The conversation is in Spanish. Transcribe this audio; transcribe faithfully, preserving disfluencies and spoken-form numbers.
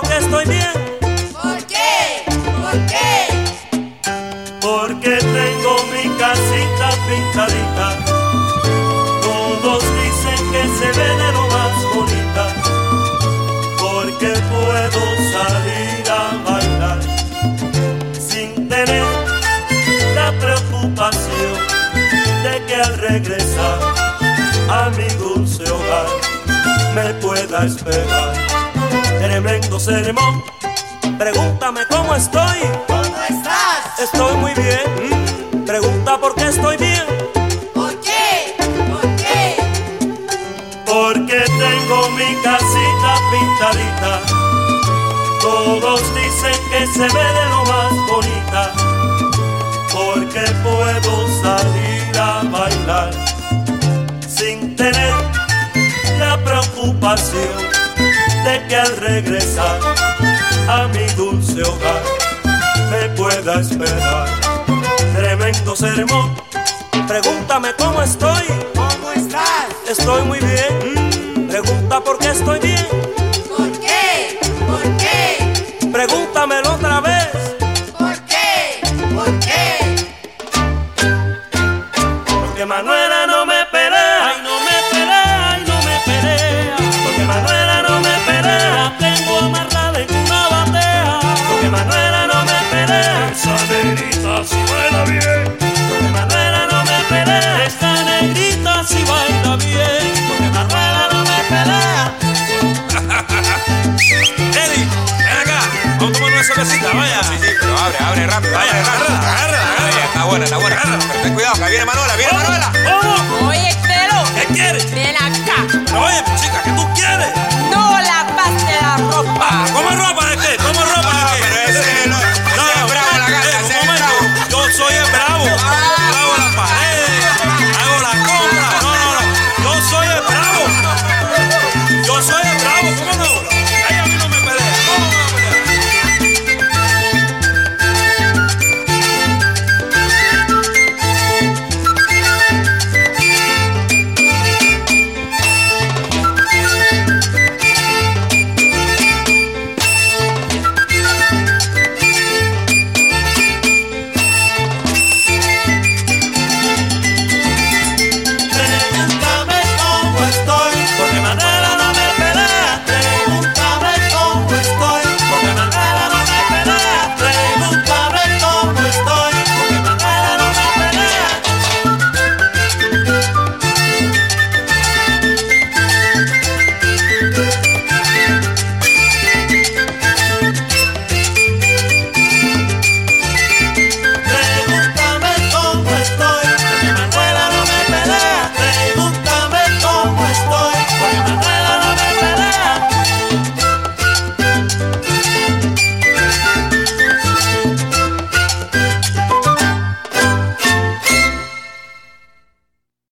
porque estoy bien. ¿Por qué? ¿Por qué? Porque tengo mi casita pintadita. Todos dicen que se ve de lo más bonita. Porque puedo salir a bailar sin tener la preocupación de que al regresar a mi dulce hogar me pueda esperar tremendo sermón. Pregúntame cómo estoy. ¿Cómo estás? Estoy muy bien. Pregunta por qué estoy bien. ¿Por qué? ¿Por qué? Porque tengo mi casita pintadita. Todos dicen que se ve de lo más bonita. Porque puedo salir a bailar sin tener la preocupación de que al regresar a mi dulce hogar me pueda esperar tremendo sermón. Pregúntame cómo estoy. ¿Cómo estás? Estoy muy bien. Pregunta por qué estoy bien. ¿Por qué? ¿Por qué? Pregúntamelo otra vez. ¿Por qué? ¿Por qué? Porque Manuela no me pelea. Ay, no me pelea, ay, no me pelea. Porque Manuela no me pelea. Tengo amarrada en una batea. Porque Manuela no me pelea. Esa negrita si baila bien. Porque Manuela no me pelea. Esta negrita si baila bien. Porque Manuela no me pelea. Eddie, ven acá, vamos a tomar una cervecita, vaya. Sí, sí, pero abre, abre rápido, vaya, agárrala, agárrala, agárrala. Está buena, está buena, pero ten cuidado, que viene Manuela, viene Manuela. ¿Cómo? Oye, Telo, ¿Qué quieres? ven acá. Oye, chica, ¿qué tú quieres? No lavaste la ropa. ¿Cómo es ropa?